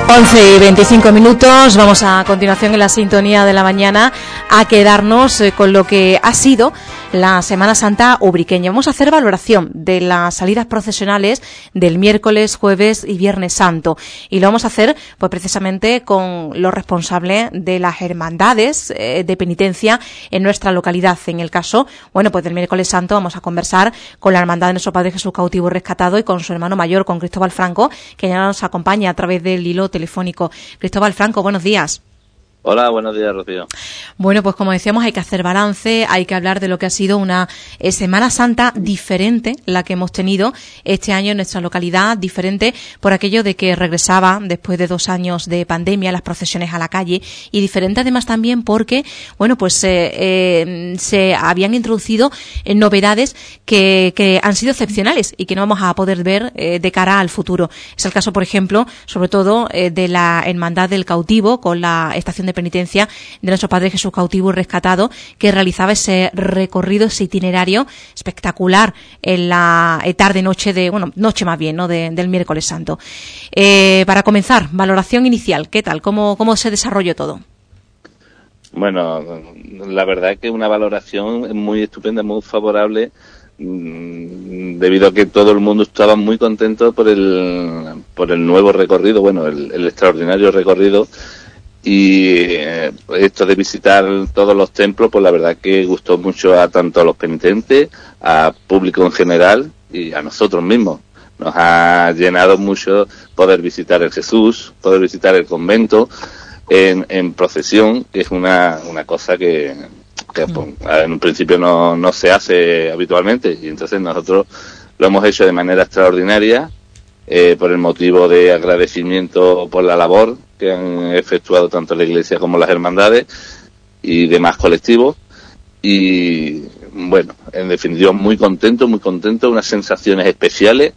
11:25. Vamos a continuación en la sintonía de la mañana a quedarnos con lo que ha sido la Semana Santa ubriqueña. Vamos a hacer valoración de las salidas procesionales del miércoles, jueves y viernes santo. Y lo vamos a hacer pues precisamente con los responsables de las hermandades de penitencia en nuestra localidad. En el caso, bueno, pues del miércoles santo vamos a conversar con la Hermandad de Nuestro Padre Jesús Cautivo y Rescatado y con su hermano mayor, con Cristóbal Franco, que ya nos acompaña a través del hilo telefónico. Cristóbal Franco, buenos días. Hola, buenos días, Rocío. Bueno, pues como decíamos, hay que hacer balance, hay que hablar de lo que ha sido una Semana Santa diferente, la que hemos tenido este año en nuestra localidad, diferente por aquello de que regresaba después de 2 años de pandemia las procesiones a la calle, y diferente además también porque, bueno, pues se habían introducido novedades que han sido excepcionales y que no vamos a poder ver de cara al futuro. Es el caso, por ejemplo, sobre todo de la Hermandad del Cautivo con la estación de penitencia de Nuestro Padre Jesús Cautivo y Rescatado, que realizaba ese recorrido, ese itinerario espectacular en la tarde-noche noche más bien, ¿no?, del miércoles santo. Para comenzar, valoración inicial, ¿qué tal? ¿Cómo se desarrolló todo? Bueno, la verdad es que una valoración muy estupenda, muy favorable, debido a que todo el mundo estaba muy contento por el nuevo recorrido, bueno, el extraordinario recorrido. Y esto de visitar todos los templos, pues la verdad que gustó mucho tanto a los penitentes, a público en general y a nosotros mismos. Nos ha llenado mucho poder visitar el Jesús, poder visitar el convento en procesión, que es una cosa que pues, en un principio no se hace habitualmente, y entonces nosotros lo hemos hecho de manera extraordinaria. Por el motivo de agradecimiento por la labor que han efectuado tanto la Iglesia como las hermandades y demás colectivos. Y bueno, en definitiva muy contento, unas sensaciones especiales.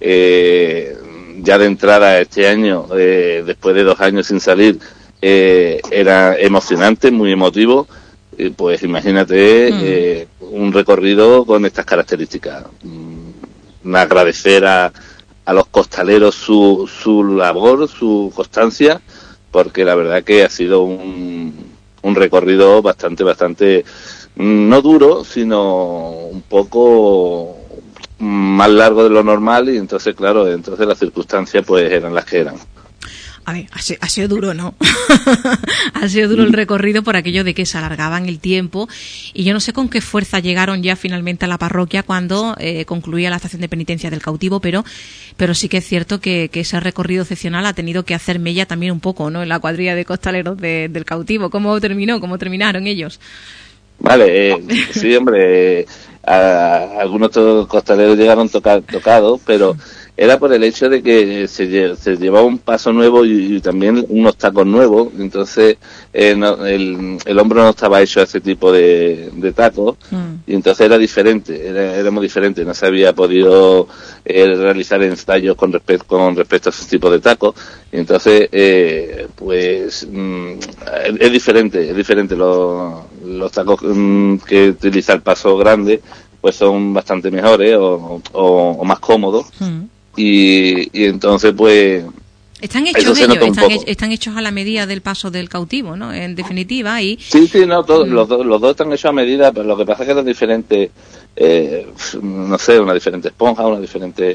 Ya de entrada este año, después de 2 años sin salir, era emocionante, muy emotivo. Pues imagínate un recorrido con estas características. Agradecer a los costaleros su labor, su constancia, porque la verdad que ha sido un recorrido bastante, no duro, sino un poco más largo de lo normal, y entonces, claro, las circunstancias pues eran las que eran. A ver, ha sido duro, ¿no? Ha sido duro el recorrido por aquello de que se alargaban el tiempo, y yo no sé con qué fuerza llegaron ya finalmente a la parroquia cuando concluía la estación de penitencia del Cautivo, pero sí que es cierto que ese recorrido excepcional ha tenido que hacer mella también un poco, ¿no?, en la cuadrilla de costaleros del Cautivo. ¿Cómo terminaron ellos? Vale, sí, hombre, algunos costaleros llegaron tocados, pero era por el hecho de que se llevaba un paso nuevo y también unos tacos nuevos. Entonces el hombro no estaba hecho a ese tipo de tacos, y entonces era diferente, era muy diferente. No se había podido realizar ensayos con respecto a ese tipo de tacos, y entonces pues es diferente. Los tacos que utiliza el paso grande pues son bastante mejores o más cómodos. Y entonces pues están hechos a la medida del paso del Cautivo, ¿no?, en definitiva. Y sí, no, los dos están hechos a medida, pero lo que pasa es que eran diferentes, no sé, una diferente esponja, una diferente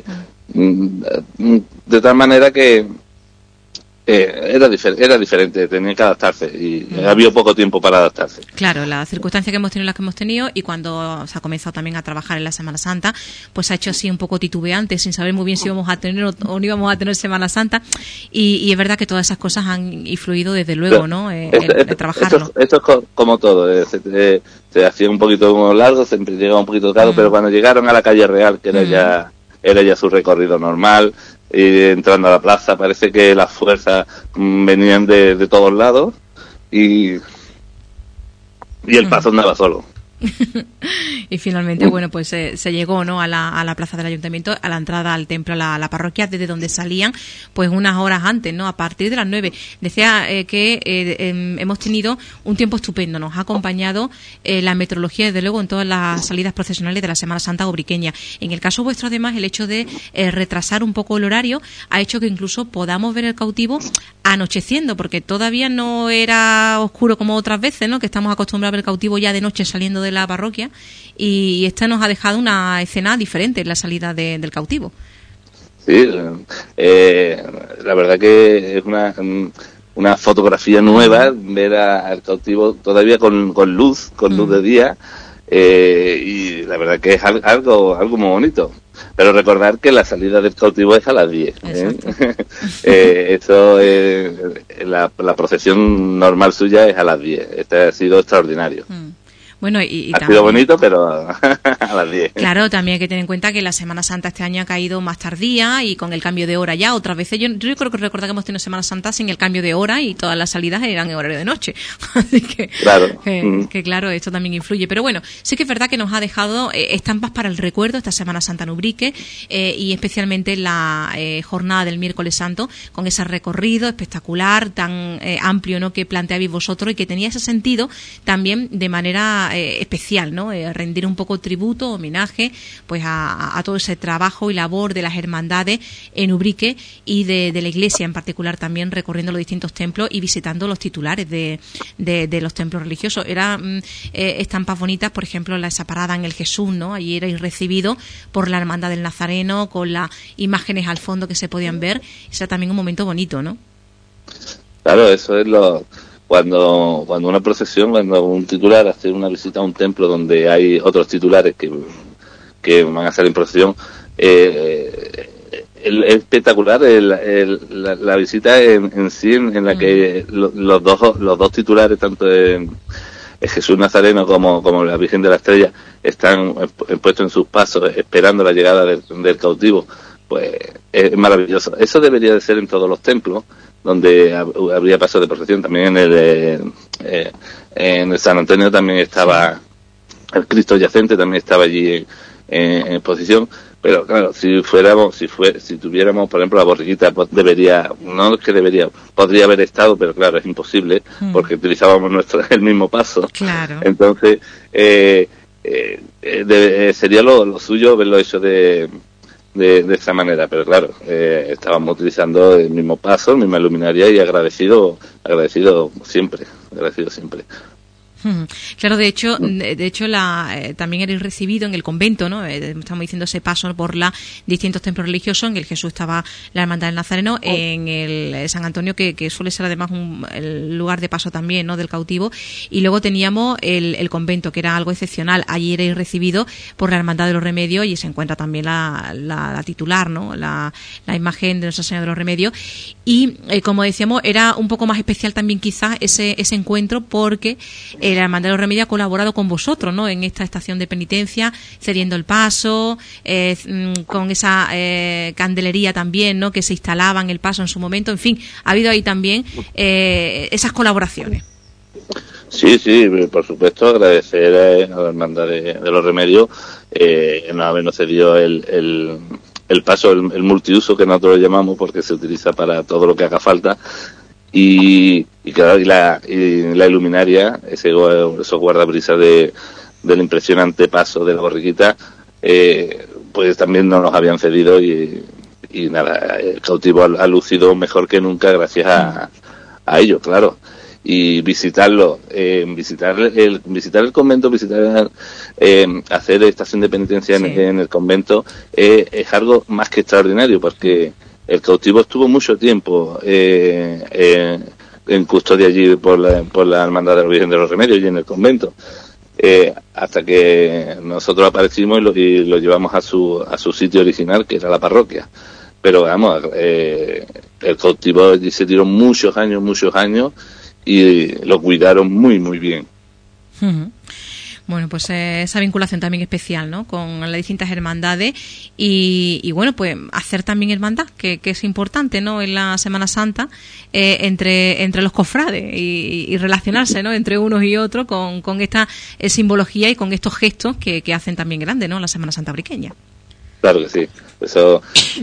de tal manera que era diferente, tenía que adaptarse, y había poco tiempo para adaptarse. Claro, las circunstancias que hemos tenido, las que hemos tenido, y cuando se ha comenzado también a trabajar en la Semana Santa, pues ha hecho así un poco titubeante, sin saber muy bien si íbamos a tener o no íbamos a tener Semana Santa, y es verdad que todas esas cosas han influido desde luego, ¿no?, en trabajarlo. Esto es como todo, se hacía un poquito largo, siempre llegaba un poquito tarde, pero cuando llegaron a la calle Real, que era ya su recorrido normal, y entrando a la plaza, parece que las fuerzas venían de todos lados, y el paso andaba solo. Y finalmente, bueno, pues se llegó, ¿no?, a la plaza del ayuntamiento, a la entrada al templo, a la parroquia, desde donde salían pues unas horas antes, ¿no?, a partir de las 9. Decía que hemos tenido un tiempo estupendo, nos ha acompañado la meteorología, desde luego, en todas las salidas procesionales de la Semana Santa ubriqueña. En el caso vuestro, además, el hecho de retrasar un poco el horario ha hecho que incluso podamos ver el cautivo anocheciendo, porque todavía no era oscuro como otras veces, ¿no?, que estamos acostumbrados a ver el cautivo ya de noche saliendo de la parroquia, y esta nos ha dejado una escena diferente en la salida del cautivo. Sí, la verdad que es una fotografía nueva ver al cautivo todavía con luz de día, y la verdad que es algo muy bonito. Pero recordar que la salida del cautivo es a las 10. Eso la procesión normal suya es a las 10. Este ha sido extraordinario. Bueno, y ha sido bonito, pero a las 10. Claro, también hay que tener en cuenta que la Semana Santa este año ha caído más tardía y con el cambio de hora ya. Otras veces, yo creo que recordar que hemos tenido Semana Santa sin el cambio de hora y todas las salidas eran en horario de noche. Así que, claro. Que claro, esto también influye. Pero bueno, sí que es verdad que nos ha dejado estampas para el recuerdo esta Semana Santa en Ubrique, y especialmente la jornada del miércoles santo, con ese recorrido espectacular, tan amplio, ¿no?, que planteabais vosotros, y que tenía ese sentido también de manera especial, ¿no?, rendir un poco tributo, homenaje pues a todo ese trabajo y labor de las hermandades en Ubrique y de la Iglesia en particular, también recorriendo los distintos templos y visitando los titulares de los templos religiosos. Eran estampas bonitas, por ejemplo, esa parada en el Jesús, ¿no? Allí erais recibido por la Hermandad del Nazareno, con las imágenes al fondo que se podían ver. Era también un momento bonito, ¿no? Claro, eso es cuando una procesión, cuando un titular hace una visita a un templo donde hay otros titulares que van a hacer en procesión, es espectacular la visita en sí, en la que los dos titulares, tanto Jesús Nazareno como la Virgen de la Estrella, están puestos en sus pasos esperando la llegada del cautivo. Pues es maravilloso. Eso debería de ser en todos los templos donde habría paso de procesión. También en el San Antonio también estaba el Cristo yacente, también estaba allí en exposición. Pero claro, si tuviéramos, por ejemplo, la borriquita, pues podría haber estado, pero claro, es imposible, porque utilizábamos el mismo paso. Claro. Entonces, sería lo suyo verlo hecho de esta manera, pero claro, estábamos utilizando el mismo paso, la misma luminaria, y agradecido siempre. Claro, de hecho también eres recibido en el convento, ¿no? Estamos diciendo ese paso por los distintos templos religiosos. En el Jesús estaba la Hermandad del Nazareno, en el San Antonio, que suele ser además el lugar de paso también, ¿no?, del cautivo, y luego teníamos el convento, que era algo excepcional. Allí eres recibido por la Hermandad de los Remedios, y se encuentra también la titular, ¿no?, la imagen de Nuestra Señora de los Remedios, y como decíamos, era un poco más especial también quizás ese encuentro, porque la Hermandad de los Remedios ha colaborado con vosotros, ¿no?, en esta estación de penitencia, cediendo el paso, con esa candelería también, ¿no?, que se instalaba en el paso en su momento. En fin, ha habido ahí también esas colaboraciones. Sí, por supuesto, agradecer a la Hermandad de los Remedios no habernos cedido el paso, el multiuso, que nosotros lo llamamos, porque se utiliza para todo lo que haga falta. Y claro, y la iluminaria, esos guardabrisas del impresionante paso de la borriquita, pues también no nos habían cedido, y nada, el cautivo ha lucido mejor que nunca gracias a ello, claro. Y visitarlo, visitar el convento, hacer estación de penitencia en el convento, es algo más que extraordinario, porque el cautivo estuvo mucho tiempo en custodia allí por la Hermandad de la Virgen de los Remedios y en el convento, hasta que nosotros aparecimos y lo llevamos a su sitio original, que era la parroquia. Pero vamos, el cautivo allí se tiró muchos años, y lo cuidaron muy, muy bien. Bueno, pues esa vinculación también especial, ¿no?, con las distintas hermandades y bueno, pues hacer también hermandad, que es importante, ¿no?, en la Semana Santa, entre los cofrades y relacionarse, ¿no?, entre unos y otros con esta simbología y con estos gestos que hacen también grande, ¿no?, la Semana Santa briqueña. Claro que sí. Eso,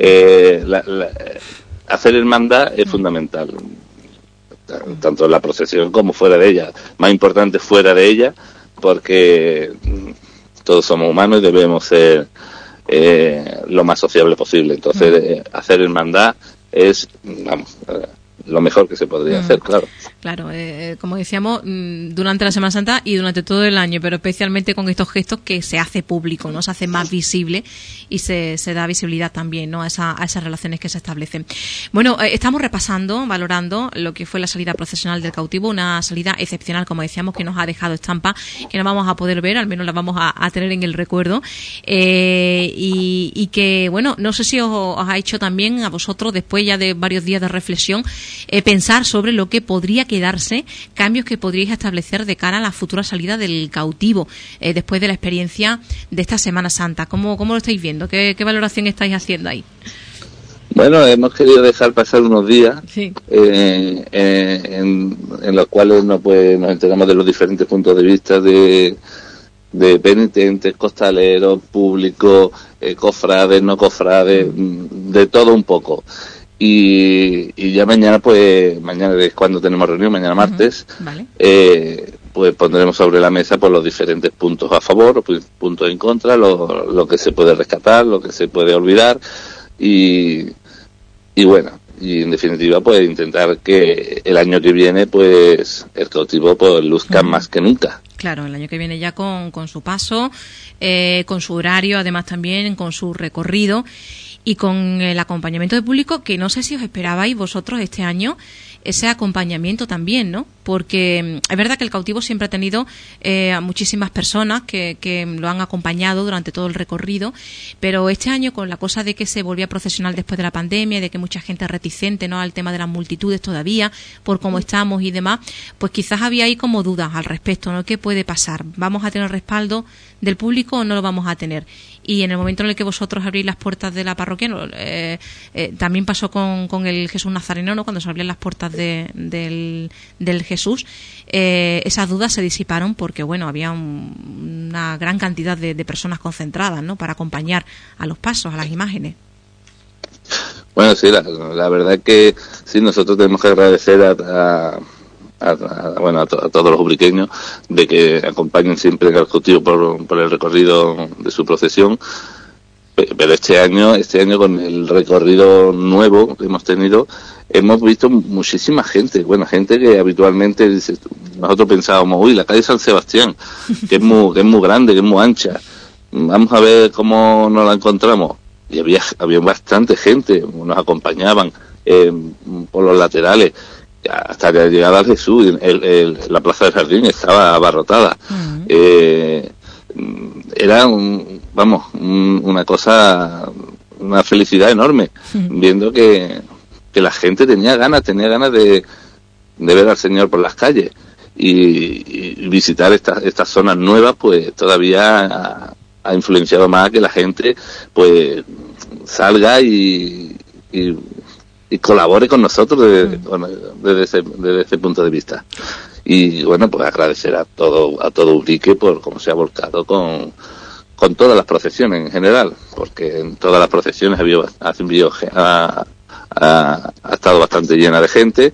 hacer hermandad es fundamental, tanto en la procesión como fuera de ella. Más importante fuera de ella, porque todos somos humanos y debemos ser lo más sociable posible. Entonces, hacer hermandad es, vamos, lo mejor que se podría hacer, claro. Claro, como decíamos, durante la Semana Santa y durante todo el año, pero especialmente con estos gestos que se hace público, ¿no? Se hace más visible y se da visibilidad también, ¿no?, a esas relaciones que se establecen. Bueno, estamos repasando, valorando lo que fue la salida procesional del cautivo, una salida excepcional, como decíamos, que nos ha dejado estampa, que no vamos a poder ver, al menos la vamos a tener en el recuerdo, y que, bueno, no sé si os ha hecho también a vosotros, después ya de varios días de reflexión, pensar sobre lo que podría quedarse, cambios que podríais establecer de cara a la futura salida del cautivo, después de la experiencia de esta Semana Santa. ¿Cómo lo estáis viendo? ¿Qué valoración estáis haciendo ahí? Bueno, hemos querido dejar pasar unos días, sí, en los cuales nos enteramos de los diferentes puntos de vista de penitentes, costaleros, público, cofrades, no cofrades, de todo un poco. Y ya mañana es cuando tenemos reunión, mañana martes, vale. Pues pondremos sobre la mesa pues los diferentes puntos a favor, puntos en contra, lo que se puede rescatar, lo que se puede olvidar y bueno, y en definitiva pues intentar que el año que viene pues el cautivo pues luzca más que nunca. Claro, el año que viene ya con su paso, con su horario, además también con su recorrido y con el acompañamiento del público, que no sé si os esperabais vosotros este año ese acompañamiento también, ¿no? Porque es verdad que el cautivo siempre ha tenido a muchísimas personas que lo han acompañado durante todo el recorrido, pero este año, con la cosa de que se volvía procesional después de la pandemia, de que mucha gente es reticente, ¿no?, al tema de las multitudes todavía, por cómo estamos y demás, pues quizás había ahí como dudas al respecto, ¿no? ¿Qué puede pasar? ¿Vamos a tener respaldo del público o no lo vamos a tener? Y en el momento en el que vosotros abrís las puertas de la parroquia, también pasó con el Jesús Nazareno, ¿no?, cuando se abrían las puertas del Jesús, esas dudas se disiparon porque, bueno, había una gran cantidad de personas concentradas, ¿no?, para acompañar a los pasos, a las imágenes. Bueno, sí, la verdad es que sí, nosotros tenemos que agradecer a todos los ubriqueños de que acompañen siempre al cautivo por el recorrido de su procesión, pero este año con el recorrido nuevo que hemos tenido, hemos visto muchísima gente, gente que habitualmente nosotros pensábamos, la calle San Sebastián, que es muy grande, que es muy ancha, vamos a ver cómo nos la encontramos, y había bastante gente, nos acompañaban por los laterales, hasta la llegada al Jesús, la plaza del Jardín estaba abarrotada. Era una cosa, una felicidad enorme, viendo que la gente tenía ganas de ver al Señor por las calles y visitar estas zonas nuevas, pues todavía ha influenciado más que la gente pues salga y colabore con nosotros desde ese punto de vista. Y bueno, pues agradecer a todo Ubrique por cómo se ha volcado con todas las procesiones en general, porque en todas las procesiones ha estado bastante llena de gente.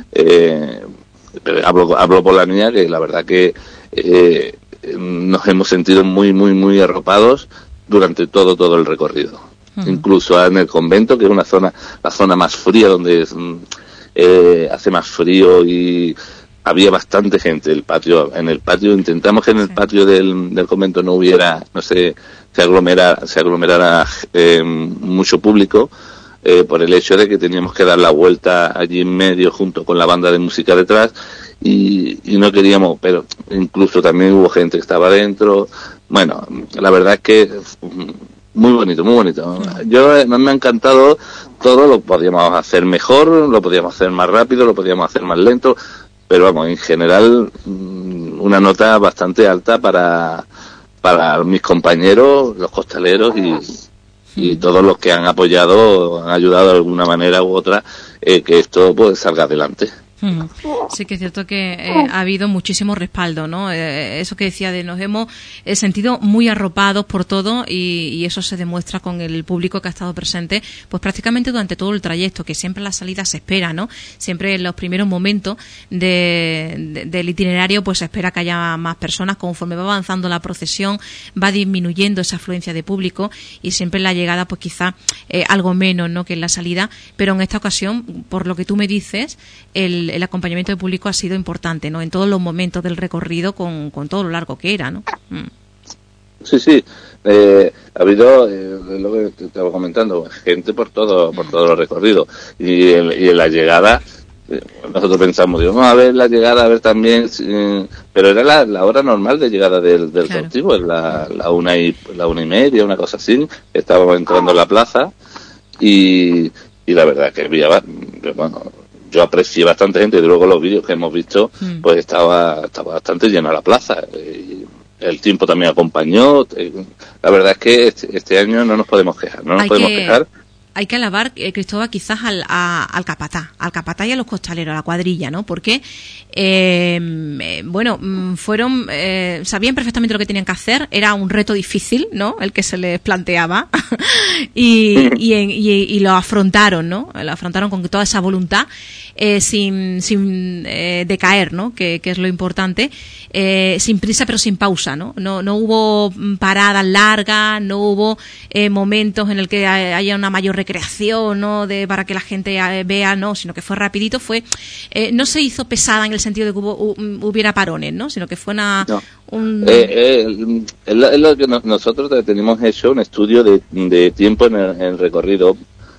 Pero hablo por la mía, que la verdad que nos hemos sentido muy muy muy arropados durante todo el recorrido. Incluso en el convento, que es la zona más fría, donde hace más frío, y había bastante gente. En el patio intentamos que en el patio del convento no se aglomerara mucho público, por el hecho de que teníamos que dar la vuelta allí en medio junto con la banda de música detrás, y no queríamos, pero incluso también hubo gente que estaba dentro. Bueno, la verdad es que muy bonito. Me ha encantado todo. Lo podíamos hacer mejor, lo podíamos hacer más rápido, lo podíamos hacer más lento, pero vamos, en general, una nota bastante alta para mis compañeros, los costaleros y todos los que han apoyado, han ayudado de alguna manera u otra que esto pues salga adelante. Sí que es cierto que ha habido muchísimo respaldo, ¿no? Eso que decía nos hemos sentido muy arropados por todo y eso se demuestra con el público que ha estado presente, pues prácticamente durante todo el trayecto, que siempre en la salida se espera, ¿no? Siempre en los primeros momentos del itinerario pues se espera que haya más personas. Conforme va avanzando la procesión va disminuyendo esa afluencia de público y siempre en la llegada pues quizá algo menos, ¿no?, que en la salida, pero en esta ocasión, por lo que tú me dices, el acompañamiento del público ha sido importante, ¿no?, en todos los momentos del recorrido con todo lo largo que era, ¿no? Sí. Ha habido, lo que te estaba comentando, gente por todo los recorridos. Y en la llegada, nosotros pensamos, vamos a ver la llegada, a ver también, pero era la hora normal de llegada del claro, cautivo, es la 1:30, una cosa así. Estábamos entrando en la plaza y la verdad que había, bueno, yo aprecié bastante gente, y luego los vídeos que hemos visto, pues estaba bastante llena la plaza. El tiempo también acompañó. La verdad es que este año no nos podemos quejar, quejar. Hay que alabar, Cristóbal, quizás al capatá y a los costaleros, a la cuadrilla, ¿no? Porque, sabían perfectamente lo que tenían que hacer, era un reto difícil, ¿no?, el que se les planteaba, y lo afrontaron, ¿no? Lo afrontaron con toda esa voluntad, sin decaer, ¿no?, que es lo importante, sin prisa pero sin pausa, ¿no? No hubo paradas largas, no hubo momentos en el que haya una mayor recreación, ¿no?, para que la gente vea, no, sino que fue rapidito, no se hizo pesada en el sentido de que hubiera parones, ¿no?, sino que fue es lo que nosotros tenemos hecho un estudio de tiempo en el recorrido.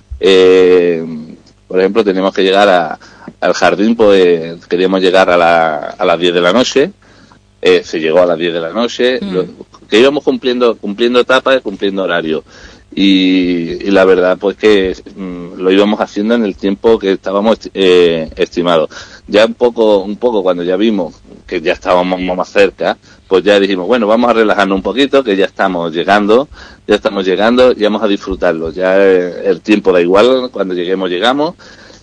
Por ejemplo, teníamos que llegar al jardín, pues queríamos llegar a las 10 de la noche. Se llegó a las 10 de la noche, que íbamos cumpliendo etapas, cumpliendo horario. Y la verdad pues que lo íbamos haciendo en el tiempo que estábamos estimados. Ya un poco cuando ya vimos que ya estábamos más cerca, pues ya dijimos, bueno, vamos a relajarnos un poquito, que ya estamos llegando y vamos a disfrutarlo. Ya el tiempo da igual, cuando lleguemos llegamos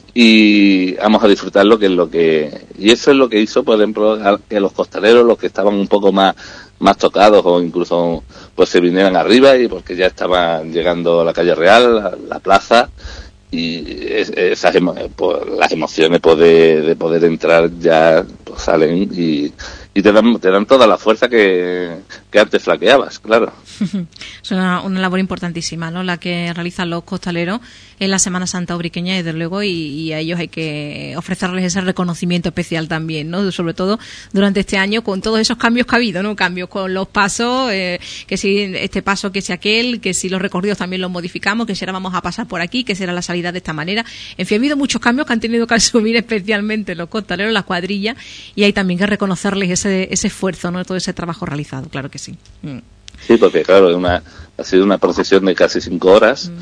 y vamos a disfrutarlo, y eso es lo que hizo, por ejemplo, que los costaleros, los que estaban un poco más tocados o incluso pues se vinieran arriba, y porque ya estaban llegando a la calle Real, la plaza, y las emociones de poder entrar ya pues salen y te dan toda la fuerza que antes flaqueabas, claro. Es una labor importantísima, ¿no?, la que realizan los costaleros en la Semana Santa ubriqueña, desde luego, y a ellos hay que ofrecerles ese reconocimiento especial también, ¿no?, sobre todo durante este año con todos esos cambios que ha habido, ¿no?, cambios con los pasos, que si este paso, que si aquel, que si los recorridos también los modificamos, que si ahora vamos a pasar por aquí, que será la salida de esta manera. En fin, ha habido muchos cambios que han tenido que asumir especialmente los costaleros, las cuadrillas, y hay también que reconocerles ese esfuerzo, ¿no?, todo ese trabajo realizado, claro que sí. Sí, porque claro, ha sido una procesión de casi 5 horas.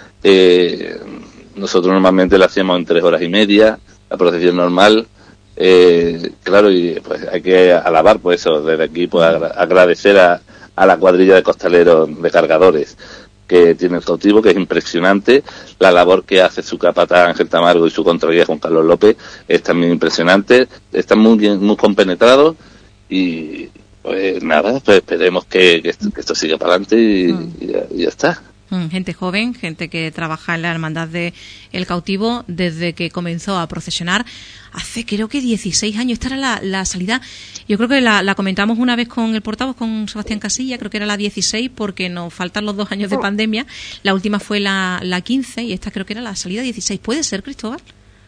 Nosotros normalmente la hacíamos en 3 horas y media, la procesión normal. Claro, y pues hay que alabar, pues eso, desde aquí pues agradecer a la cuadrilla de costaleros, de cargadores que tiene el cautivo, que es impresionante. La labor que hace su capatán Ángel Tamargo y su contraguía Juan Carlos López es también impresionante. Están muy bien, muy compenetrados, y pues nada, pues esperemos que esto siga para adelante y ya está. Gente joven, gente que trabaja en la Hermandad de El Cautivo desde que comenzó a procesionar hace creo que 16 años. Esta era la salida, yo creo que la comentamos una vez con el portavoz, con Sebastián Casilla, creo que era la 16, porque nos faltan los 2 años de pandemia. La última fue la 15 y esta creo que era la salida 16. ¿Puede ser, Cristóbal?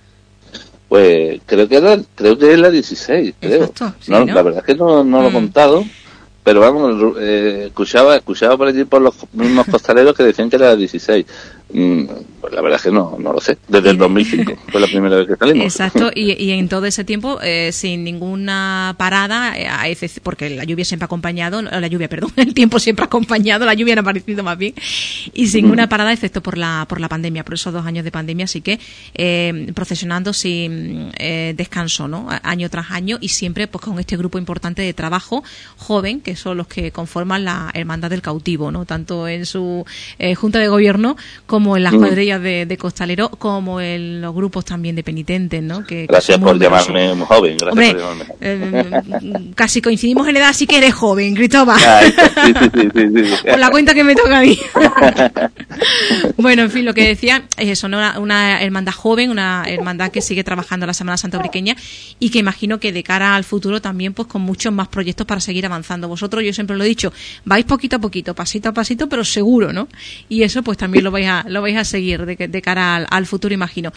Pues creo que es la 16, creo. Exacto, sí, ¿no? La verdad es que no lo he contado, pero vamos, escuchaba por allí por los mismos costaleros que decían que era la 16. Pues la verdad es que no lo sé. Desde el 2005 fue la primera vez que salimos. Exacto, y en todo ese tiempo sin ninguna parada, porque la lluvia siempre ha acompañado, el tiempo siempre ha acompañado, la lluvia no ha aparecido más bien, y sin ninguna parada excepto por la pandemia, por esos 2 años de pandemia, así que procesionando sin descanso, ¿no? Año tras año, y siempre pues con este grupo importante de trabajo joven, que son los que conforman la Hermandad del Cautivo, ¿no? Tanto en su Junta de Gobierno como en las cuadrillas de costalero, como en los grupos también de penitentes, ¿no? Gracias por llamarme joven. Hombre, casi coincidimos en edad, así que eres joven, Cristóbal. Sí. Por la cuenta que me toca a mí. Bueno, en fin, lo que decía es eso, ¿no? Una hermandad joven, una hermandad que sigue trabajando la Semana Santa Ubriqueña y que imagino que de cara al futuro también pues con muchos más proyectos para seguir avanzando. Vosotros, yo siempre lo he dicho, vais poquito a poquito, pasito a pasito, pero seguro, ¿no? Y eso pues también lo vais a seguir de cara al futuro, imagino.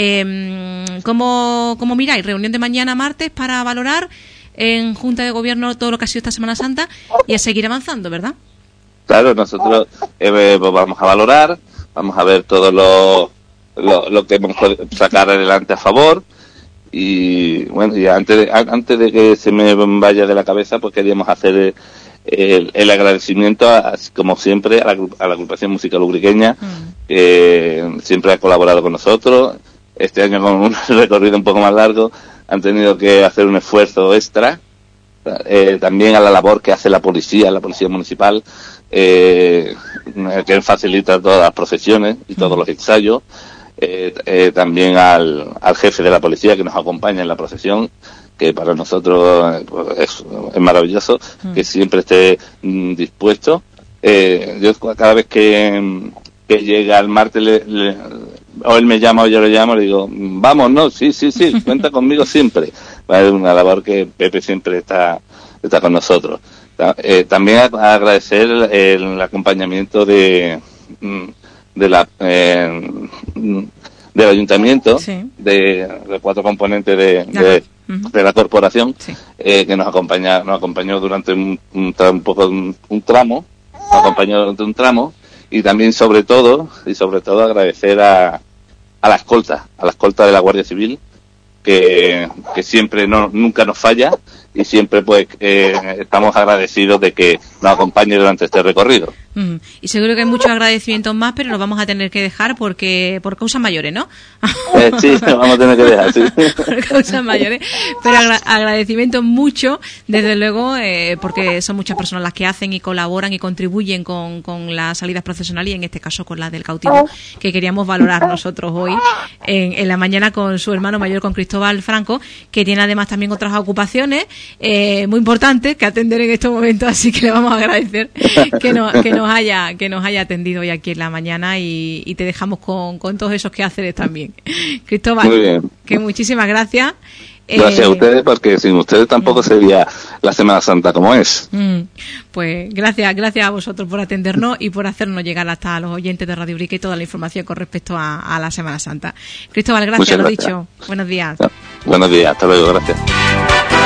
¿Cómo miráis? Reunión de mañana martes para valorar en Junta de Gobierno todo lo que ha sido esta Semana Santa y a seguir avanzando, ¿verdad? Claro, nosotros vamos a valorar, vamos a ver todo lo que hemos podido sacar adelante a favor. Y bueno, y antes de que se me vaya de la cabeza, pues queríamos hacer el agradecimiento, como siempre, a la agrupación musical ubriqueña, que siempre ha colaborado con nosotros. Este año, con un recorrido un poco más largo, han tenido que hacer un esfuerzo extra. También a la labor que hace la policía municipal, que facilita todas las procesiones y todos los ensayos. También al jefe de la policía que nos acompaña en la procesión, que para nosotros es maravilloso, que siempre esté dispuesto. Yo cada vez que llega el martes, o él me llama o yo le llamo, le digo, vamos, ¿no? Sí, cuenta conmigo siempre. Es una labor que Pepe siempre está con nosotros. También agradecer el acompañamiento del ayuntamiento, sí, de 4 componentes de la corporación, sí, que nos acompañó durante un tramo, y también sobre todo agradecer a la escolta de la Guardia Civil, que siempre nunca nos falla, y siempre pues estamos agradecidos de que nos acompañe durante este recorrido. Y seguro que hay muchos agradecimientos más, pero los vamos a tener que dejar por causas mayores, ¿no? Sí, los vamos a tener que dejar, sí. Por causas mayores, pero agradecimientos mucho, desde luego, porque son muchas personas las que hacen y colaboran y contribuyen con las salidas procesionales, y en este caso con la del Cautivo, que queríamos valorar nosotros hoy en la mañana con su hermano mayor, con Cristóbal Franco, que tiene además también otras ocupaciones muy importantes que atender en estos momentos, así que le vamos a agradecer que nos haya atendido hoy aquí en la mañana, y te dejamos con todos esos quehaceres también. Cristóbal, muy bien, que muchísimas gracias. Gracias a ustedes, porque sin ustedes tampoco sería la Semana Santa como es. Pues gracias a vosotros por atendernos y por hacernos llegar hasta los oyentes de Radio Ubrique toda la información con respecto a la Semana Santa. Cristóbal, gracias, lo dicho. Buenos días. Buenos días, hasta luego, gracias.